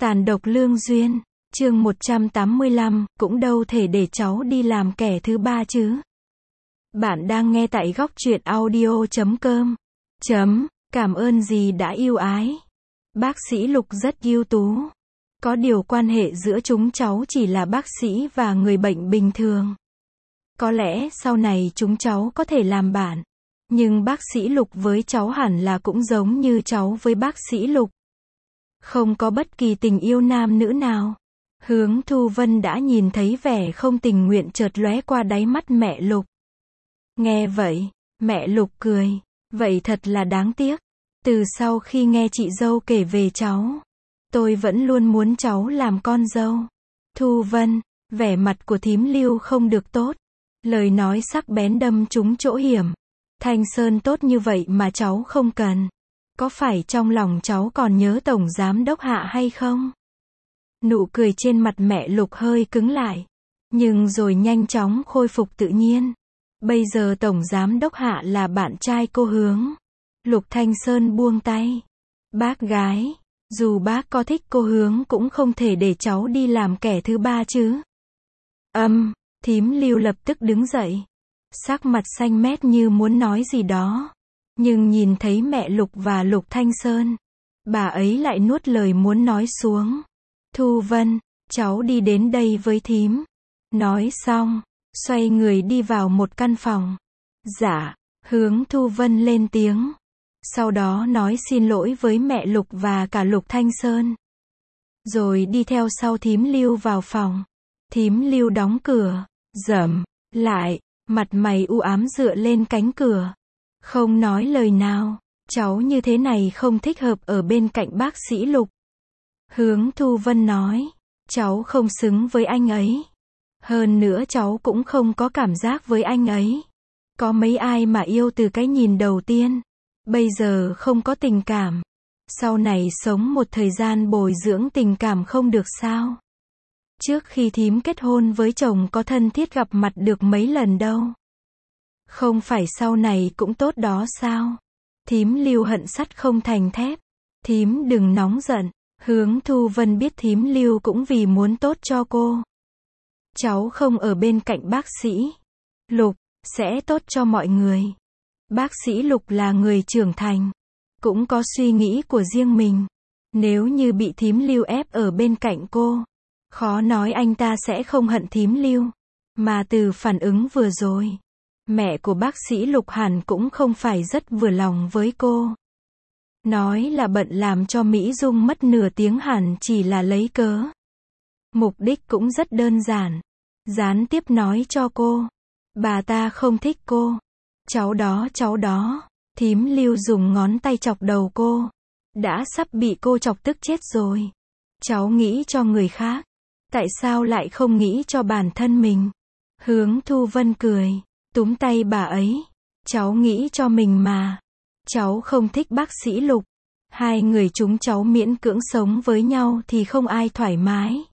Tàn độc lương duyên, chương 185, cũng đâu thể để cháu đi làm kẻ thứ ba chứ. Bạn đang nghe tại góc truyện audio.com. Cảm ơn dì đã yêu ái. Bác sĩ Lục rất ưu tú. Có điều quan hệ giữa chúng cháu chỉ là bác sĩ và người bệnh bình thường. Có lẽ sau này chúng cháu có thể làm bạn. Nhưng bác sĩ Lục với cháu hẳn là cũng giống như cháu với bác sĩ Lục. Không có bất kỳ tình yêu nam nữ nào. Hướng Thu Vân đã nhìn thấy vẻ không tình nguyện chợt lóe qua đáy mắt mẹ Lục. Nghe vậy, mẹ Lục cười. Vậy thật là đáng tiếc. Từ sau khi nghe chị dâu kể về cháu, tôi vẫn luôn muốn cháu làm con dâu. Thu Vân, vẻ mặt của thím Lưu không được tốt. Lời nói sắc bén đâm trúng chỗ hiểm. Thanh Sơn tốt như vậy mà cháu không cần. Có phải trong lòng cháu còn nhớ Tổng Giám Đốc Hạ hay không? Nụ cười trên mặt mẹ Lục hơi cứng lại. Nhưng rồi nhanh chóng khôi phục tự nhiên. Bây giờ Tổng Giám Đốc Hạ là bạn trai cô Hướng. Lục Thanh Sơn buông tay. Bác gái, dù bác có thích cô Hướng cũng không thể để cháu đi làm kẻ thứ ba chứ. Thím Lưu lập tức đứng dậy. Sắc mặt xanh mét như muốn nói gì đó. Nhưng nhìn thấy mẹ Lục và Lục Thanh Sơn, bà ấy lại nuốt lời muốn nói xuống. Thu Vân, cháu đi đến đây với thím. Nói xong, xoay người đi vào một căn phòng. Dạ, Hướng Thu Vân lên tiếng. Sau đó nói xin lỗi với mẹ Lục và cả Lục Thanh Sơn. Rồi đi theo sau thím Lưu vào phòng. Thím Lưu đóng cửa, rầm lại, mặt mày u ám dựa lên cánh cửa. Không nói lời nào, cháu như thế này không thích hợp ở bên cạnh bác sĩ Lục. Hướng Thu Vân nói, cháu không xứng với anh ấy. Hơn nữa cháu cũng không có cảm giác với anh ấy. Có mấy ai mà yêu từ cái nhìn đầu tiên. Bây giờ không có tình cảm. Sau này sống một thời gian bồi dưỡng tình cảm không được sao? Trước khi thím kết hôn với chồng có thân thiết gặp mặt được mấy lần đâu. Không phải sau này cũng tốt đó sao? Thím Lưu hận sắt không thành thép. Thím đừng nóng giận. Hướng Thu Vân biết thím Lưu cũng vì muốn tốt cho cô. Cháu không ở bên cạnh bác sĩ Lục, sẽ tốt cho mọi người. Bác sĩ Lục là người trưởng thành, cũng có suy nghĩ của riêng mình. Nếu như bị thím Lưu ép ở bên cạnh cô, khó nói anh ta sẽ không hận thím Lưu. Mà từ phản ứng vừa rồi, mẹ của bác sĩ Lục hẳn cũng không phải rất vừa lòng với cô. Nói là bận làm cho Mỹ Dung mất nửa tiếng hẳn chỉ là lấy cớ. Mục đích cũng rất đơn giản. Gián tiếp nói cho cô, bà ta không thích cô. Cháu đó. Thím Lưu dùng ngón tay chọc đầu cô. Đã sắp bị cô chọc tức chết rồi. Cháu nghĩ cho người khác. Tại sao lại không nghĩ cho bản thân mình? Hướng Thu Vân cười, túm tay bà ấy. Cháu nghĩ cho mình mà. Cháu không thích bác sĩ Lục. Hai người chúng cháu miễn cưỡng sống với nhau thì không ai thoải mái.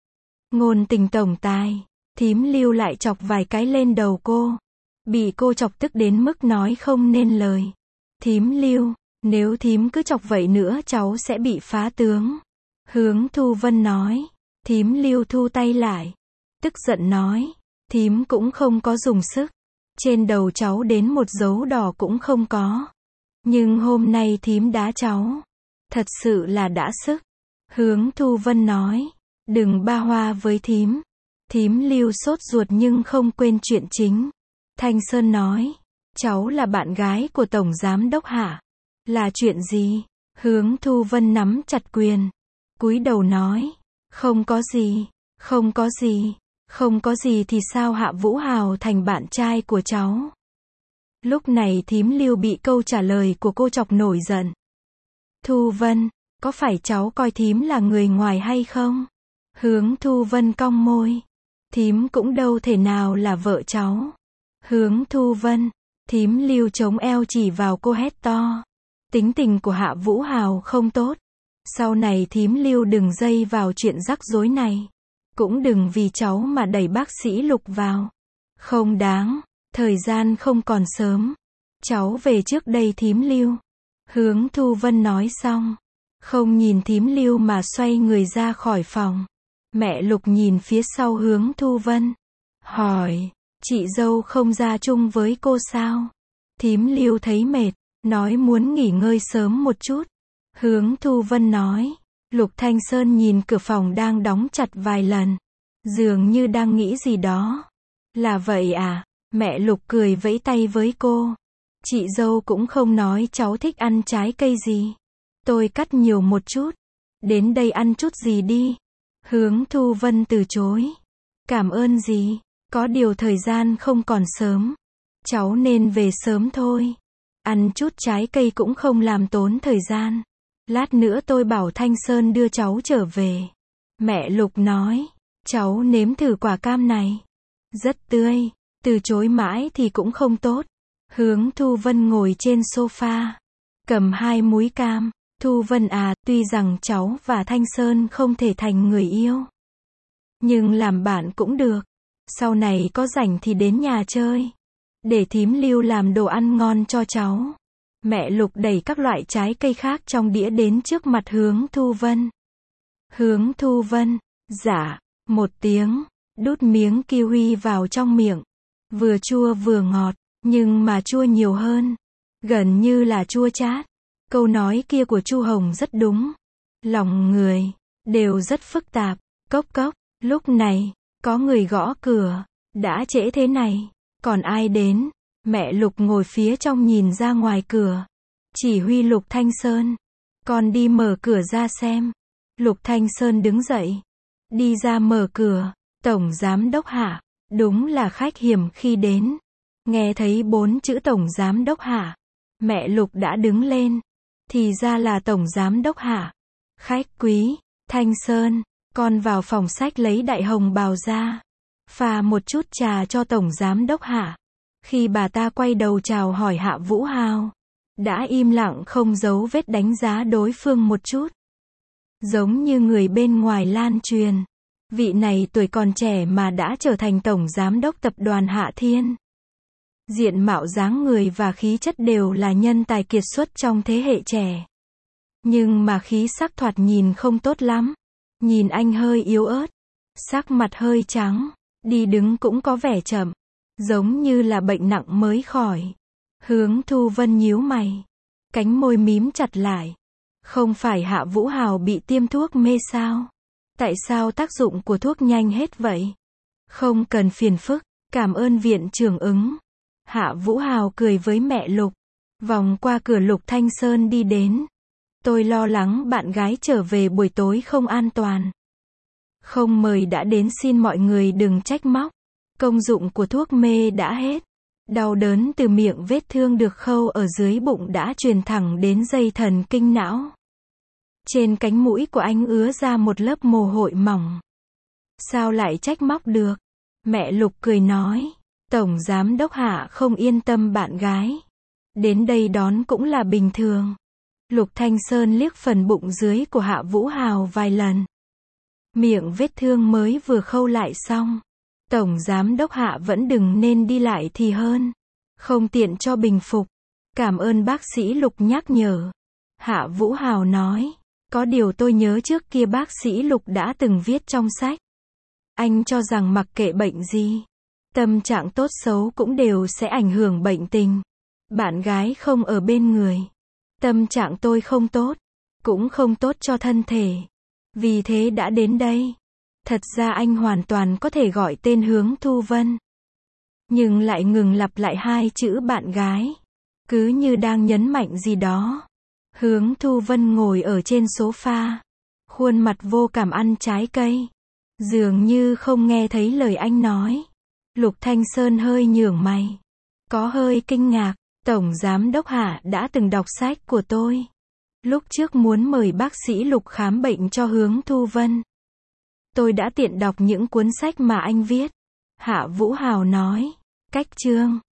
Ngôn tình tổng tài. Thím Lưu lại chọc vài cái lên đầu cô. Bị cô chọc tức đến mức nói không nên lời. Thím Lưu, nếu thím cứ chọc vậy nữa cháu sẽ bị phá tướng. Hướng Thu Vân nói. Thím Lưu thu tay lại. Tức giận nói. Thím cũng không có dùng sức. Trên đầu cháu đến một dấu đỏ cũng không có. Nhưng hôm nay thím đá cháu. Thật sự là đã sức. Hướng Thu Vân nói. Đừng ba hoa với thím. Thím Lưu sốt ruột nhưng không quên chuyện chính. Thanh Sơn nói. Cháu là bạn gái của Tổng Giám Đốc Hạ. Là chuyện gì? Hướng Thu Vân nắm chặt quyền. Cúi đầu nói. Không có gì. Không có gì. Không có gì thì sao Hạ Vũ Hào thành bạn trai của cháu? Lúc này thím Lưu bị câu trả lời của cô chọc nổi giận. Thu Vân, có phải cháu coi thím là người ngoài hay không? Hướng Thu Vân cong môi. Thím cũng đâu thể nào là vợ cháu. Hướng Thu Vân. Thím Lưu chống eo chỉ vào cô hét to. Tính tình của Hạ Vũ Hào không tốt. Sau này thím Lưu đừng dây vào chuyện rắc rối này. Cũng đừng vì cháu mà đẩy bác sĩ Lục vào. Không đáng. Thời gian không còn sớm. Cháu về trước đây thím Lưu. Hướng Thu Vân nói xong. Không nhìn thím Lưu mà xoay người ra khỏi phòng. Mẹ Lục nhìn phía sau Hướng Thu Vân. Hỏi, chị dâu không ra chung với cô sao? Thím Lưu thấy mệt, nói muốn nghỉ ngơi sớm một chút. Hướng Thu Vân nói. Lục Thanh Sơn nhìn cửa phòng đang đóng chặt vài lần. Dường như đang nghĩ gì đó. Là vậy à? Mẹ Lục cười vẫy tay với cô. Chị dâu cũng không nói cháu thích ăn trái cây gì. Tôi cắt nhiều một chút. Đến đây ăn chút gì đi. Hướng Thu Vân từ chối. Cảm ơn gì? Có điều thời gian không còn sớm. Cháu nên về sớm thôi. Ăn chút trái cây cũng không làm tốn thời gian. Lát nữa tôi bảo Thanh Sơn đưa cháu trở về. Mẹ Lục nói. Cháu nếm thử quả cam này. Rất tươi. Từ chối mãi thì cũng không tốt. Hướng Thu Vân ngồi trên sofa. Cầm 2 múi cam. Thu Vân à, tuy rằng cháu và Thanh Sơn không thể thành người yêu. Nhưng làm bạn cũng được. Sau này có rảnh thì đến nhà chơi. Để thím Lưu làm đồ ăn ngon cho cháu. Mẹ Lục đẩy các loại trái cây khác trong đĩa đến trước mặt Hướng Thu Vân. Hướng Thu Vân, dạ, một tiếng, đút miếng kiwi vào trong miệng. Vừa chua vừa ngọt, nhưng mà chua nhiều hơn. Gần như là chua chát. Câu nói kia của Chu Hồng rất đúng. Lòng người, đều rất phức tạp. Cốc cốc, lúc này, có người gõ cửa. Đã trễ thế này, còn ai đến? Mẹ Lục ngồi phía trong nhìn ra ngoài cửa. Chỉ huy Lục Thanh Sơn. Con đi mở cửa ra xem. Lục Thanh Sơn đứng dậy. Đi ra mở cửa. Tổng Giám Đốc Hạ. Đúng là khách hiểm khi đến. Nghe thấy 4 chữ Tổng Giám Đốc Hạ. Mẹ Lục đã đứng lên. Thì ra là Tổng Giám Đốc Hạ. Khách quý, Thanh Sơn. Con vào phòng sách lấy đại hồng bào ra. Pha một chút trà cho Tổng Giám Đốc Hạ. Khi bà ta quay đầu chào hỏi Hạ Vũ Hào. Đã im lặng không giấu vết đánh giá đối phương một chút. Giống như người bên ngoài lan truyền. Vị này tuổi còn trẻ mà đã trở thành Tổng Giám Đốc Tập đoàn Hạ Thiên. Diện mạo dáng người và khí chất đều là nhân tài kiệt xuất trong thế hệ trẻ. Nhưng mà khí sắc thoạt nhìn không tốt lắm. Nhìn anh hơi yếu ớt. Sắc mặt hơi trắng. Đi đứng cũng có vẻ chậm. Giống như là bệnh nặng mới khỏi. Hướng Thu Vân nhíu mày. Cánh môi mím chặt lại. Không phải Hạ Vũ Hào bị tiêm thuốc mê sao? Tại sao tác dụng của thuốc nhanh hết vậy? Không cần phiền phức. Cảm ơn viện trưởng ứng. Hạ Vũ Hào cười với mẹ Lục. Vòng qua cửa Lục Thanh Sơn đi đến. Tôi lo lắng bạn gái trở về buổi tối không an toàn. Không mời đã đến xin mọi người đừng trách móc. Công dụng của thuốc mê đã hết. Đau đớn từ miệng vết thương được khâu ở dưới bụng đã truyền thẳng đến dây thần kinh não. Trên cánh mũi của anh ứa ra một lớp mồ hôi mỏng. Sao lại trách móc được? Mẹ Lục cười nói. Tổng Giám Đốc Hạ không yên tâm bạn gái. Đến đây đón cũng là bình thường. Lục Thanh Sơn liếc phần bụng dưới của Hạ Vũ Hào vài lần. Miệng vết thương mới vừa khâu lại xong. Tổng Giám Đốc Hạ vẫn đừng nên đi lại thì hơn. Không tiện cho bình phục. Cảm ơn bác sĩ Lục nhắc nhở. Hạ Vũ Hào nói. Có điều tôi nhớ trước kia bác sĩ Lục đã từng viết trong sách. Anh cho rằng mặc kệ bệnh gì, tâm trạng tốt xấu cũng đều sẽ ảnh hưởng bệnh tình. Bạn gái không ở bên người. Tâm trạng tôi không tốt. Cũng không tốt cho thân thể. Vì thế đã đến đây. Thật ra anh hoàn toàn có thể gọi tên Hướng Thu Vân. Nhưng lại ngừng lặp lại 2 chữ bạn gái. Cứ như đang nhấn mạnh gì đó. Hướng Thu Vân ngồi ở trên sofa. Khuôn mặt vô cảm ăn trái cây. Dường như không nghe thấy lời anh nói. Lục Thanh Sơn hơi nhướng mày. Có hơi kinh ngạc. Tổng Giám Đốc Hạ đã từng đọc sách của tôi. Lúc trước muốn mời bác sĩ Lục khám bệnh cho Hướng Thu Vân. Tôi đã tiện đọc những cuốn sách mà anh viết. Hạ Vũ Hào nói. Cách chương.